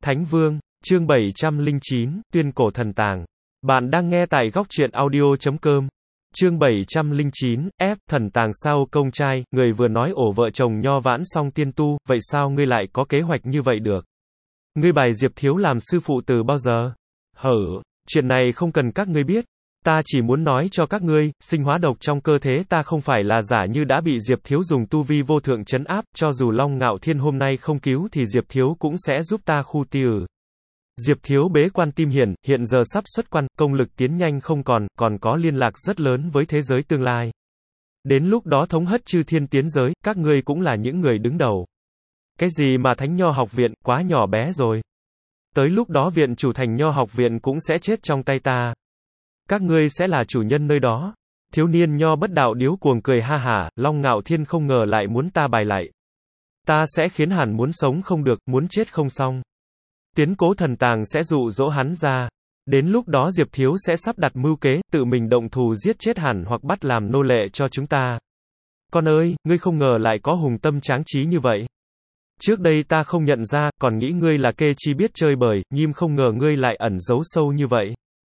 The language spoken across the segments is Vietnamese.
Thánh Vương, chương 709, Tuyên cổ thần tàng. Bạn đang nghe tại góc truyện audio.com. Chương 709, F, thần tàng sao công trai, người vừa nói ổ vợ chồng Nho Vãn xong tiên tu, vậy sao ngươi lại có kế hoạch như vậy được? Ngươi bài Diệp Thiếu làm sư phụ từ bao giờ? Chuyện này không cần các ngươi biết. Ta chỉ muốn nói cho các ngươi, sinh hóa độc trong cơ thể ta không phải là giả như đã bị Diệp Thiếu dùng tu vi vô thượng trấn áp, cho dù Long Ngạo Thiên hôm nay không cứu thì Diệp Thiếu cũng sẽ giúp ta khu tiêu. Diệp Thiếu bế quan Tim Hiển, hiện giờ sắp xuất quan, công lực tiến nhanh không còn có liên lạc rất lớn với thế giới tương lai. Đến lúc đó thống hất chư thiên tiến giới, các ngươi cũng là những người đứng đầu. Cái gì mà Thánh Nho học viện, quá nhỏ bé rồi. Tới lúc đó viện chủ Thành Nho học viện cũng sẽ chết trong tay ta. Các ngươi sẽ là chủ nhân nơi đó. Thiếu niên Nho Bất Đạo điếu cuồng cười ha hả, Long Ngạo Thiên không ngờ lại muốn ta bài lại. Ta sẽ khiến hắn muốn sống không được, muốn chết không xong. Tuyến cố thần tàng sẽ dụ dỗ hắn ra. Đến lúc đó Diệp Thiếu sẽ sắp đặt mưu kế, tự mình động thủ giết chết hắn hoặc bắt làm nô lệ cho chúng ta. Con ơi, ngươi không ngờ lại có hùng tâm tráng trí như vậy. Trước đây ta không nhận ra, còn nghĩ ngươi là kê chi biết chơi bời, nhưng không ngờ ngươi lại ẩn giấu sâu như vậy.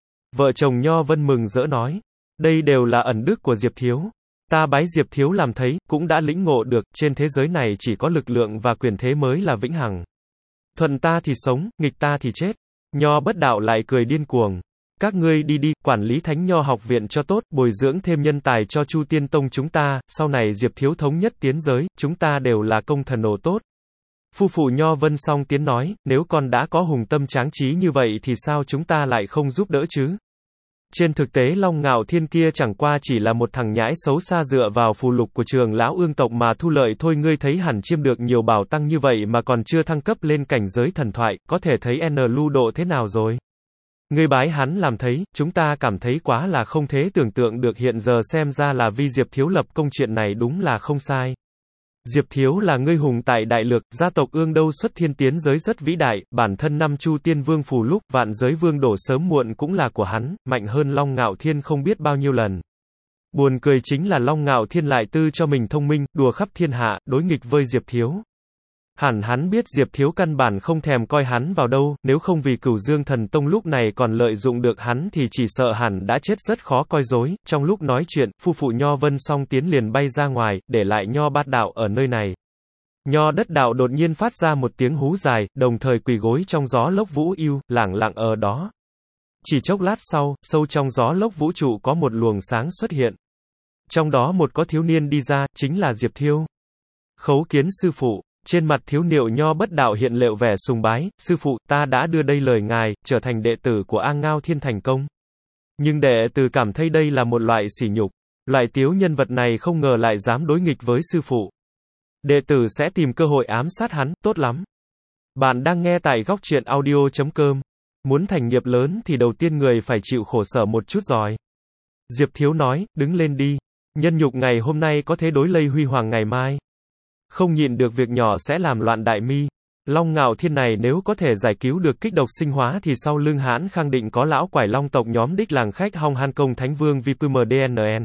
Vợ chồng Nho Vân mừng rỡ nói. Đây đều là ẩn đức của Diệp Thiếu. Ta bái Diệp Thiếu làm thấy, cũng đã lĩnh ngộ được, trên thế giới này chỉ có lực lượng và quyền thế mới là vĩnh hằng. Thuận ta thì sống, nghịch ta thì chết. Nho Bất Đạo lại cười điên cuồng. Các ngươi đi đi, quản lý Thánh Nho học viện cho tốt, bồi dưỡng thêm nhân tài cho Chu Tiên Tông chúng ta, sau này Diệp Thiếu thống nhất tiến giới, chúng ta đều là công thần ổ tốt. Phu phụ Nho Vân song tiến nói, nếu con đã có hùng tâm tráng trí như vậy thì sao chúng ta lại không giúp đỡ chứ? Trên thực tế Long Ngạo Thiên kia chẳng qua chỉ là một thằng nhãi xấu xa dựa vào phù lục của Trường Lão Ương tộc mà thu lợi thôi. Ngươi thấy hẳn chiêm được nhiều bảo tăng như vậy mà còn chưa thăng cấp lên cảnh giới thần thoại, có thể thấy lưu độ thế nào rồi. Ngươi bái hắn làm thấy, chúng ta cảm thấy quá là không thể tưởng tượng được, hiện giờ xem ra là vì Diệp Thiếu lập công, chuyện này đúng là không sai. Diệp Thiếu là ngươi hùng tại đại lược, gia tộc Ương đâu xuất thiên tiến giới rất vĩ đại, bản thân năm Chu Tiên Vương phù lúc vạn giới vương đổ sớm muộn cũng là của hắn, mạnh hơn Long Ngạo Thiên không biết bao nhiêu lần. Buồn cười chính là Long Ngạo Thiên lại tư cho mình thông minh, đùa khắp thiên hạ, đối nghịch với Diệp Thiếu. Hẳn hắn biết Diệp Thiếu căn bản không thèm coi hắn vào đâu, nếu không vì Cửu Dương Thần Tông lúc này còn lợi dụng được hắn thì chỉ sợ hẳn đã chết rất khó coi dối. Trong lúc nói chuyện, phu phụ Nho Vân song tiến liền bay ra ngoài, để lại Nho Bát Đạo ở nơi này. Nho Đất Đạo đột nhiên phát ra một tiếng hú dài, đồng thời quỳ gối trong gió lốc vũ yêu, lẳng lặng ở đó. Chỉ chốc lát sau, sâu trong gió lốc vũ trụ có một luồng sáng xuất hiện. Trong đó một có thiếu niên đi ra, chính là Diệp Thiếu. Khấu kiến sư phụ. Trên mặt thiếu niệu Nho Bất Đạo hiện lệu vẻ sùng bái, sư phụ, ta đã đưa đây lời ngài, trở thành đệ tử của A Ngao Thiên thành công. Nhưng đệ tử cảm thấy đây là một loại sỉ nhục. Loại tiếu nhân vật này không ngờ lại dám đối nghịch với sư phụ. Đệ tử sẽ tìm cơ hội ám sát hắn, tốt lắm. Bạn đang nghe tại góc truyện audio.com. Muốn thành nghiệp lớn thì đầu tiên người phải chịu khổ sở một chút rồi. Diệp Thiếu nói, đứng lên đi. Nhân nhục ngày hôm nay có thế đối lây huy hoàng ngày mai. Không nhịn được việc nhỏ sẽ làm loạn đại mi. Long Ngạo Thiên này nếu có thể giải cứu được kích độc sinh hóa thì sau lưng hãn khẳng định có lão quải long tộc nhóm đích làng khách Hong Han Công Thánh Vương VPMDNN.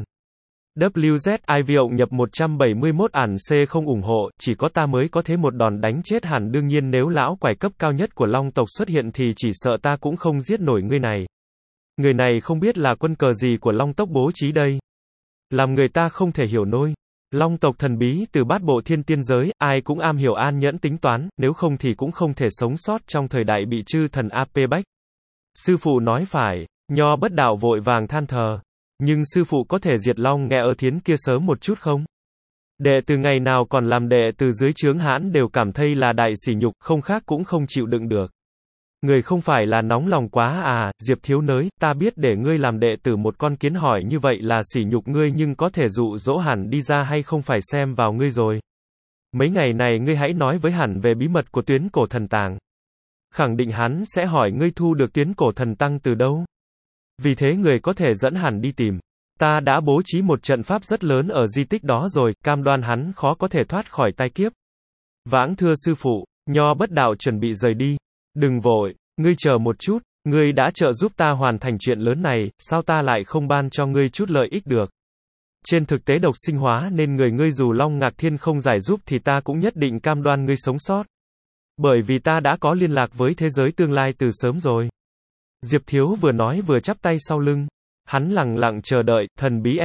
WZIV nhập 171 ản C không ủng hộ, chỉ có ta mới có thế một đòn đánh chết hẳn. Đương nhiên nếu lão quải cấp cao nhất của long tộc xuất hiện thì chỉ sợ ta cũng không giết nổi người này. Người này không biết là quân cờ gì của long tộc bố trí đây. Làm người ta không thể hiểu nổi. Long tộc thần bí từ bát bộ thiên tiên giới, ai cũng am hiểu an nhẫn tính toán, nếu không thì cũng không thể sống sót trong thời đại bị chư thần AP bách. Sư phụ nói phải, Nho Bất Đạo vội vàng than thờ. Nhưng sư phụ có thể diệt Long nghe ở thiến kia sớm một chút không? Đệ từ ngày nào còn làm đệ từ dưới trướng hãn đều cảm thấy là đại sỉ nhục, không khác cũng không chịu đựng được. Người không phải là nóng lòng quá à, Diệp Thiếu nới, ta biết để ngươi làm đệ tử một con kiến hỏi như vậy là sỉ nhục ngươi, nhưng có thể dụ dỗ hẳn đi ra hay không phải xem vào ngươi rồi. Mấy ngày này ngươi hãy nói với hẳn về bí mật của tuyến cổ thần tàng. Khẳng định hắn sẽ hỏi ngươi thu được tuyến cổ thần tăng từ đâu. Vì thế người có thể dẫn hẳn đi tìm. Ta đã bố trí một trận pháp rất lớn ở di tích đó rồi, cam đoan hắn khó có thể thoát khỏi tai kiếp. Vãng thưa sư phụ, Nho Bất Đạo chuẩn bị rời đi. Đừng vội, ngươi chờ một chút, ngươi đã trợ giúp ta hoàn thành chuyện lớn này, sao ta lại không ban cho ngươi chút lợi ích được? Trên thực tế độc sinh hóa nên người ngươi dù Long Ngạc Thiên không giải giúp thì ta cũng nhất định cam đoan ngươi sống sót. Bởi vì ta đã có liên lạc với thế giới tương lai từ sớm rồi. Diệp Thiếu vừa nói vừa chắp tay sau lưng. Hắn lặng lặng chờ đợi, thần bí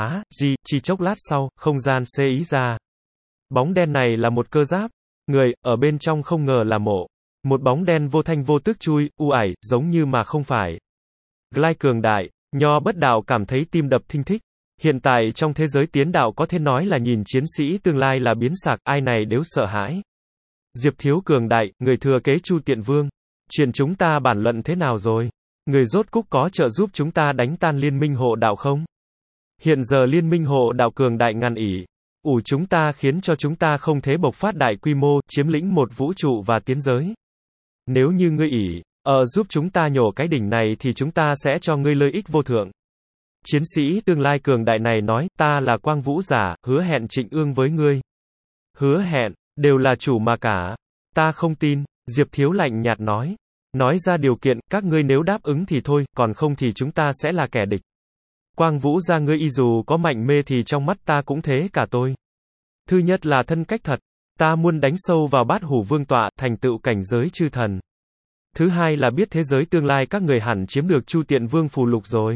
chỉ chốc lát sau, không gian xê ý ra. Bóng đen này là một cơ giáp. Người, ở bên trong không ngờ là mộ. Một bóng đen vô thanh vô tức chui, u ải, giống như mà không phải. Glide cường đại, Nho Bất Đạo cảm thấy tim đập thinh thích. Hiện tại trong thế giới tiến đạo có thể nói là nhìn chiến sĩ tương lai là biến sạc, ai này đều sợ hãi. Diệp Thiếu cường đại, người thừa kế Chu Tiện Vương. Chuyện chúng ta bản luận thế nào rồi? Người rốt cúc có trợ giúp chúng ta đánh tan liên minh hộ đạo không? Hiện giờ liên minh hộ đạo cường đại ngàn ỷ. Chúng ta khiến cho chúng ta không thể bộc phát đại quy mô, chiếm lĩnh một vũ trụ và tiến giới. Nếu như ngươi giúp chúng ta nhổ cái đỉnh này thì chúng ta sẽ cho ngươi lợi ích vô thượng. Chiến sĩ tương lai cường đại này nói, ta là Quang Vũ Giả, hứa hẹn trịnh ương với ngươi. Hứa hẹn, đều là chủ mà cả. Ta không tin, Diệp Thiếu lạnh nhạt nói. Nói ra điều kiện, các ngươi nếu đáp ứng thì thôi, còn không thì chúng ta sẽ là kẻ địch. Quang Vũ Gia ngươi dù có mạnh mê thì trong mắt ta cũng thế cả tôi. Thứ nhất là thân cách thật. Ta muốn đánh sâu vào Bát Hủ Vương tọa, thành tựu cảnh giới chư thần. Thứ hai là biết thế giới tương lai các người hẳn chiếm được Chu Tiện Vương phù lục rồi.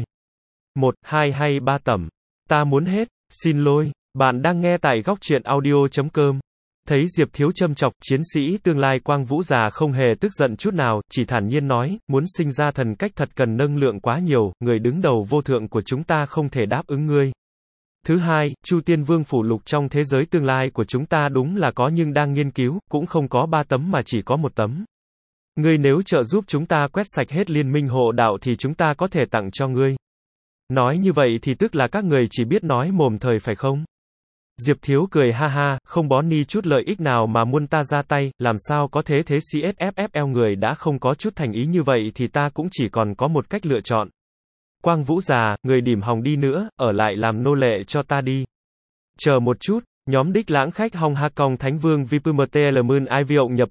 1, 2 hay 3 tẩm. Ta muốn hết, xin lỗi. Bạn đang nghe tại góc truyện audio.com. Thấy Diệp Thiếu châm chọc, chiến sĩ tương lai Quang Vũ Già không hề tức giận chút nào, chỉ thản nhiên nói, muốn sinh ra thần cách thật cần nâng lượng quá nhiều, người đứng đầu vô thượng của chúng ta không thể đáp ứng ngươi. Thứ hai, Chu Tiên Vương phủ lục trong thế giới tương lai của chúng ta đúng là có nhưng đang nghiên cứu, cũng không có 3 tấm mà chỉ có 1 tấm. Ngươi nếu trợ giúp chúng ta quét sạch hết liên minh hộ đạo thì chúng ta có thể tặng cho ngươi. Nói như vậy thì tức là các người chỉ biết nói mồm thời phải không? Diệp Thiếu cười ha ha, không bó ni chút lợi ích nào mà muốn ta ra tay, làm sao có thế thế CSFFL người đã không có chút thành ý như vậy thì ta cũng chỉ còn có một cách lựa chọn. Quang Vũ Già, người đỉm hòng đi nữa, ở lại làm nô lệ cho ta đi. Chờ một chút, nhóm đích lãng khách Hong Ha Kong Thánh Vương VPMTL Moon Iviộng nhập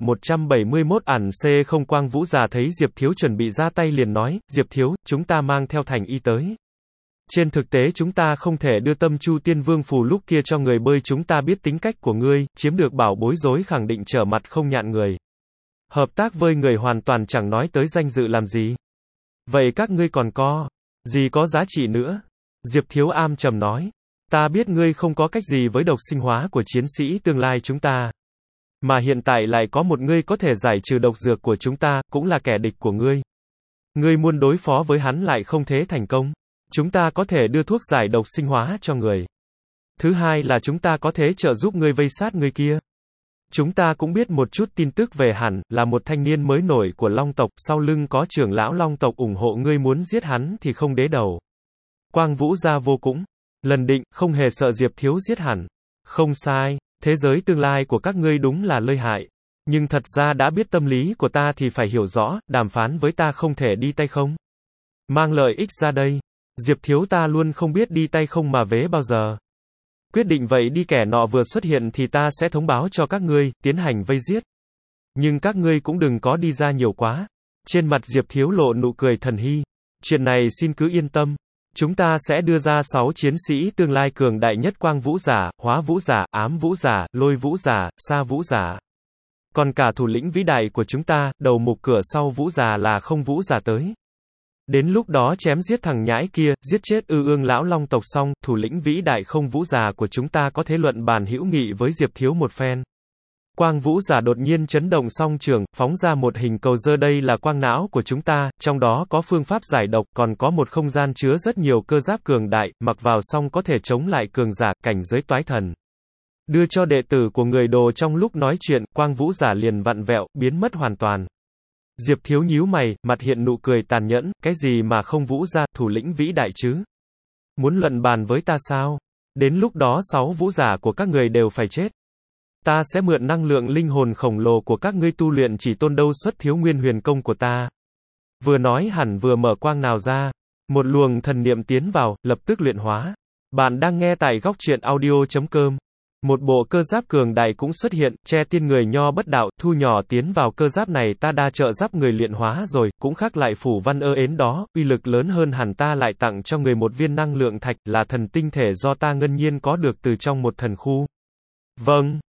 171 ản C0 Quang Vũ Già thấy Diệp Thiếu chuẩn bị ra tay liền nói, Diệp Thiếu, chúng ta mang theo thành y tới. Trên thực tế chúng ta không thể đưa tâm Chu Tiên Vương phù lúc kia cho người bơi, chúng ta biết tính cách của ngươi, chiếm được bảo bối rối khẳng định trở mặt không nhạn người. Hợp tác với người hoàn toàn chẳng nói tới danh dự làm gì. Vậy các ngươi còn có gì có giá trị nữa? Diệp Thiếu am trầm nói. Ta biết ngươi không có cách gì với độc sinh hóa của chiến sĩ tương lai chúng ta. Mà hiện tại lại có một ngươi có thể giải trừ độc dược của chúng ta, cũng là kẻ địch của ngươi. Ngươi muốn đối phó với hắn lại không thể thành công. Chúng ta có thể đưa thuốc giải độc sinh hóa cho người. Thứ hai là chúng ta có thể trợ giúp ngươi vây sát người kia. Chúng ta cũng biết một chút tin tức về hắn, là một thanh niên mới nổi của Long tộc, sau lưng có trưởng lão Long tộc ủng hộ, ngươi muốn giết hắn thì không đế đầu. Quang Vũ Gia vô cũng lần định, không hề sợ Diệp Thiếu giết hẳn. Không sai, thế giới tương lai của các ngươi đúng là lợi hại. Nhưng thật ra đã biết tâm lý của ta thì phải hiểu rõ, đàm phán với ta không thể đi tay không. Mang lợi ích ra đây. Diệp Thiếu ta luôn không biết đi tay không mà vế bao giờ. Quyết định vậy đi, kẻ nọ vừa xuất hiện thì ta sẽ thông báo cho các ngươi, tiến hành vây giết. Nhưng các ngươi cũng đừng có đi ra nhiều quá. Trên mặt Diệp Thiếu lộ nụ cười thần hy. Chuyện này xin cứ yên tâm. Chúng ta sẽ đưa ra 6 chiến sĩ tương lai cường đại nhất: Quang Vũ Giả, Hóa Vũ Giả, Ám Vũ Giả, Lôi Vũ Giả, Sa Vũ Giả. Còn cả thủ lĩnh vĩ đại của chúng ta, đầu mục cửa sau Vũ Giả là Không Vũ Giả tới. Đến lúc đó chém giết thằng nhãi kia, giết chết ương lão Long tộc xong, thủ lĩnh vĩ đại Không Vũ Giả của chúng ta có thể luận bàn hữu nghị với Diệp Thiếu một phen. Quang Vũ Giả đột nhiên chấn động song trường, phóng ra một hình cầu dơ, đây là quang não của chúng ta, trong đó có phương pháp giải độc, còn có một không gian chứa rất nhiều cơ giáp cường đại, mặc vào xong có thể chống lại cường giả, cảnh giới toái thần. Đưa cho đệ tử của người đồ. Trong lúc nói chuyện, Quang Vũ Giả liền vặn vẹo, biến mất hoàn toàn. Diệp Thiếu nhíu mày, mặt hiện nụ cười tàn nhẫn, cái gì mà Không Vũ Giả, thủ lĩnh vĩ đại chứ? Muốn luận bàn với ta sao? Đến lúc đó 6 vũ giả của các người đều phải chết. Ta sẽ mượn năng lượng linh hồn khổng lồ của các ngươi tu luyện chỉ tôn đâu xuất thiếu nguyên huyền công của ta. Vừa nói hẳn vừa mở quang nào ra. Một luồng thần niệm tiến vào, lập tức luyện hóa. Bạn đang nghe tại góc truyện audio.com. Một bộ cơ giáp cường đại cũng xuất hiện, che tiên người Nho Bất Đạo, thu nhỏ tiến vào cơ giáp này, ta đa trợ giáp người luyện hóa rồi, cũng khác lại phủ văn ến đó, uy lực lớn hơn hẳn, ta lại tặng cho người một viên năng lượng thạch, là thần tinh thể do ta ngân nhiên có được từ trong một thần khu. Vâng,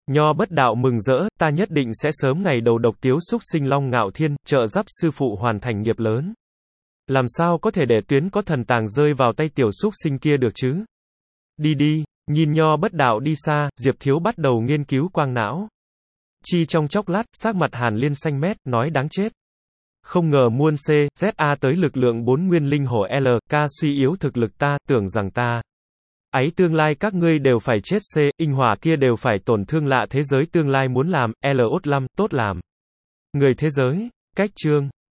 Nho Bất Đạo mừng rỡ, ta nhất định sẽ sớm ngày đầu độc tiếu xúc sinh Long Ngạo Thiên, trợ giúp sư phụ hoàn thành nghiệp lớn. Làm sao có thể để tuyến có thần tàng rơi vào tay tiểu xúc sinh kia được chứ? Đi đi, nhìn Nho Bất Đạo đi xa, Diệp Thiếu bắt đầu nghiên cứu quang não. Chi trong chốc lát, sắc mặt Hàn Liên xanh mét, nói đáng chết. Không ngờ muôn C, Z A tới lực lượng 4 nguyên linh hổ L, K suy yếu thực lực ta, tưởng rằng ta. Ấy tương lai các ngươi đều phải chết C, inh hỏa kia đều phải tổn thương lạ thế giới tương lai muốn làm, L ốt 5, tốt làm. Người thế giới, cách chương.